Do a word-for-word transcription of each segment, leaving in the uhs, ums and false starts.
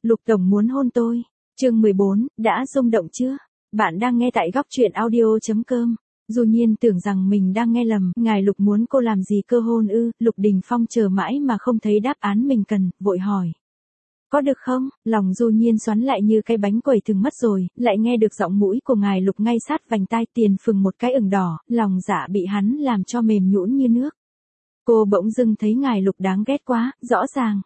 Lục tổng muốn hôn tôi. Chương mười bốn, đã rung động chưa? Bạn đang nghe tại góc truyện audio chấm com. Du Nhiên tưởng rằng mình đang nghe lầm, ngài Lục muốn cô làm gì cơ hôn ư? Lục Đình Phong chờ mãi mà không thấy đáp án mình cần, vội hỏi. Có được không? Lòng Du Nhiên xoắn lại như cái bánh quẩy từng mất rồi, lại nghe được giọng mũi của ngài Lục ngay sát vành tai, tiền phừng một cái ửng đỏ, lòng dạ bị hắn làm cho mềm nhũn như nước. Cô bỗng dưng thấy ngài Lục đáng ghét quá, rõ ràng.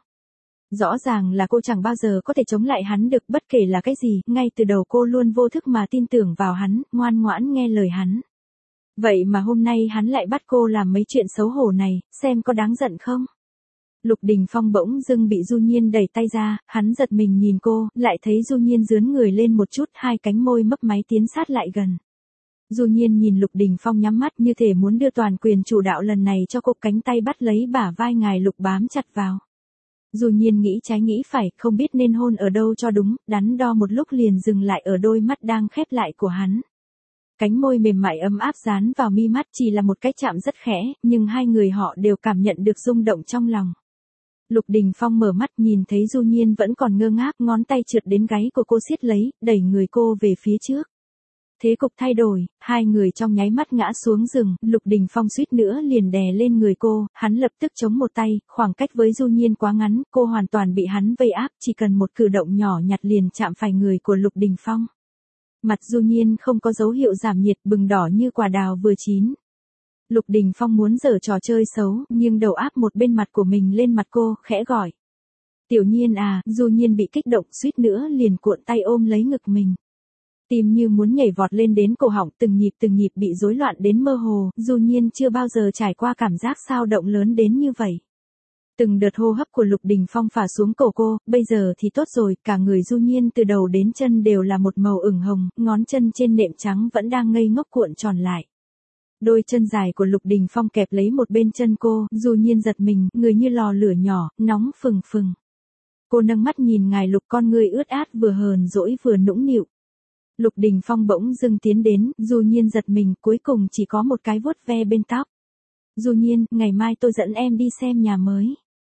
Rõ ràng là cô chẳng bao giờ có thể chống lại hắn được, bất kể là cái gì, ngay từ đầu cô luôn vô thức mà tin tưởng vào hắn, ngoan ngoãn nghe lời hắn. Vậy mà hôm nay hắn lại bắt cô làm mấy chuyện xấu hổ này, xem có đáng giận không? Lục Đình Phong bỗng dưng bị Du Nhiên đẩy tay ra, hắn giật mình nhìn cô, lại thấy Du Nhiên dướn người lên một chút, hai cánh môi mấp máy tiến sát lại gần. Du Nhiên nhìn Lục Đình Phong nhắm mắt như thể muốn đưa toàn quyền chủ đạo lần này cho cô, cánh tay bắt lấy bả vai ngài Lục bám chặt vào. Du Nhiên nghĩ trái nghĩ phải, không biết nên hôn ở đâu cho đúng, đắn đo một lúc liền dừng lại ở đôi mắt đang khép lại của hắn. Cánh môi mềm mại ấm áp dán vào mi mắt, chỉ là một cái chạm rất khẽ, nhưng hai người họ đều cảm nhận được rung động trong lòng. Lục Đình Phong mở mắt nhìn thấy Du Nhiên vẫn còn ngơ ngác, ngón tay trượt đến gáy của cô siết lấy, đẩy người cô về phía trước. Thế cục thay đổi, hai người trong nháy mắt ngã xuống giường, Lục Đình Phong suýt nữa liền đè lên người cô, hắn lập tức chống một tay, khoảng cách với Du Nhiên quá ngắn, cô hoàn toàn bị hắn vây áp, chỉ cần một cử động nhỏ nhặt liền chạm phải người của Lục Đình Phong. Mặt Du Nhiên không có dấu hiệu giảm nhiệt, bừng đỏ như quả đào vừa chín. Lục Đình Phong muốn giở trò chơi xấu, nhưng đầu áp một bên mặt của mình lên mặt cô, khẽ gọi. Tiểu Nhiên à, Du Nhiên bị kích động suýt nữa liền cuộn tay ôm lấy ngực mình. Tim như muốn nhảy vọt lên đến cổ họng, từng nhịp từng nhịp bị rối loạn đến mơ hồ, Du Nhiên chưa bao giờ trải qua cảm giác sao động lớn đến như vậy. Từng đợt hô hấp của Lục Đình Phong phả xuống cổ cô, bây giờ thì tốt rồi, cả người Du Nhiên từ đầu đến chân đều là một màu ửng hồng, ngón chân trên nệm trắng vẫn đang ngây ngốc cuộn tròn lại. Đôi chân dài của Lục Đình Phong kẹp lấy một bên chân cô, Du Nhiên giật mình, người như lò lửa nhỏ, nóng phừng phừng. Cô nâng mắt nhìn ngài Lục, con người ướt át vừa hờn dỗi vừa nũng nịu. Lục Đình Phong bỗng dưng tiến đến, Du Nhiên giật mình, cuối cùng chỉ có một cái vuốt ve bên tóc. Du Nhiên, ngày mai tôi dẫn em đi xem nhà mới.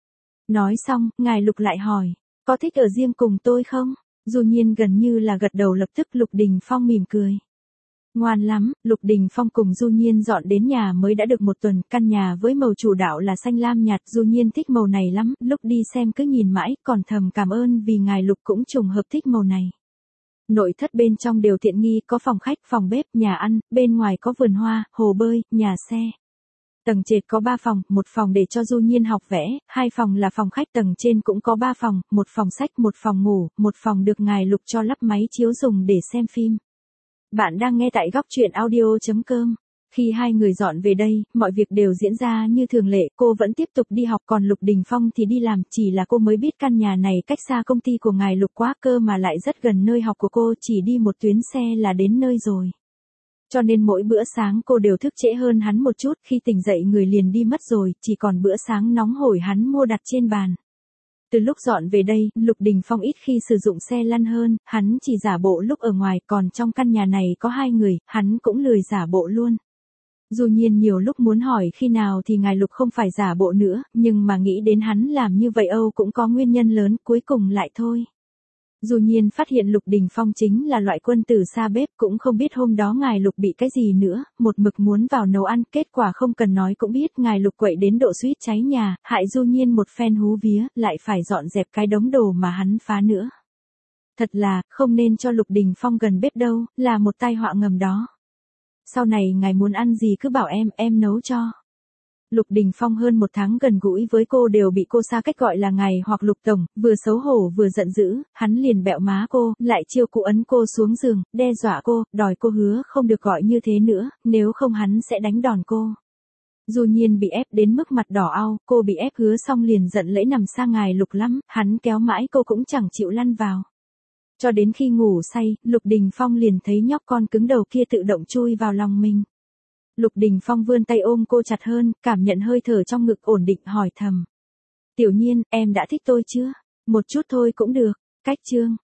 Nói xong, ngài Lục lại hỏi, có thích ở riêng cùng tôi không? Du Nhiên gần như là gật đầu, lập tức Lục Đình Phong mỉm cười. Ngoan lắm, Lục Đình Phong cùng Du Nhiên dọn đến nhà mới đã được một tuần, căn nhà với màu chủ đạo là xanh lam nhạt, Du Nhiên thích màu này lắm, lúc đi xem cứ nhìn mãi, còn thầm cảm ơn vì ngài Lục cũng trùng hợp thích màu này. Nội thất bên trong đều tiện nghi, có phòng khách, phòng bếp, nhà ăn, bên ngoài có vườn hoa, hồ bơi, nhà xe. Tầng trệt có ba phòng, một phòng để cho Du Nhiên học vẽ, hai phòng là phòng khách, tầng trên cũng có ba phòng, một phòng sách, một phòng ngủ, một phòng được ngài Lục cho lắp máy chiếu dùng để xem phim. Bạn đang nghe tại góc truyện audio chấm com. Khi hai người dọn về đây, mọi việc đều diễn ra như thường lệ, cô vẫn tiếp tục đi học, còn Lục Đình Phong thì đi làm, chỉ là cô mới biết căn nhà này cách xa công ty của ngài Lục quá cơ mà lại rất gần nơi học của cô, chỉ đi một tuyến xe là đến nơi rồi. Cho nên mỗi bữa sáng cô đều thức trễ hơn hắn một chút, khi tỉnh dậy người liền đi mất rồi, chỉ còn bữa sáng nóng hổi hắn mua đặt trên bàn. Từ lúc dọn về đây, Lục Đình Phong ít khi sử dụng xe lăn hơn, hắn chỉ giả bộ lúc ở ngoài, còn trong căn nhà này có hai người, hắn cũng lười giả bộ luôn. Du Nhiên nhiều lúc muốn hỏi khi nào thì ngài Lục không phải giả bộ nữa, nhưng mà nghĩ đến hắn làm như vậy Âu cũng có nguyên nhân lớn, cuối cùng lại thôi. Du Nhiên phát hiện Lục Đình Phong chính là loại quân tử xa bếp, cũng không biết hôm đó ngài Lục bị cái gì nữa, một mực muốn vào nấu ăn, kết quả không cần nói cũng biết ngài Lục quậy đến độ suýt cháy nhà, hại Du Nhiên một phen hú vía, lại phải dọn dẹp cái đống đồ mà hắn phá nữa. Thật là, không nên cho Lục Đình Phong gần bếp đâu, là một tai họa ngầm đó. Sau này ngài muốn ăn gì cứ bảo em, em nấu cho. Lục Đình Phong hơn một tháng gần gũi với cô đều bị cô xa cách gọi là ngài hoặc Lục Tổng, vừa xấu hổ vừa giận dữ, hắn liền bẹo má cô, lại chiêu cụ ấn cô xuống giường, đe dọa cô, đòi cô hứa không được gọi như thế nữa, nếu không hắn sẽ đánh đòn cô. Du Nhiên bị ép đến mức mặt đỏ au, cô bị ép hứa xong liền giận lẫy nằm xa ngài Lục lắm, hắn kéo mãi cô cũng chẳng chịu lăn vào. Cho đến khi ngủ say, Lục Đình Phong liền thấy nhóc con cứng đầu kia tự động chui vào lòng mình. Lục Đình Phong vươn tay ôm cô chặt hơn, cảm nhận hơi thở trong ngực ổn định, hỏi thầm. Tiểu Nhiên, em đã thích tôi chưa? Một chút thôi cũng được. Cách chương.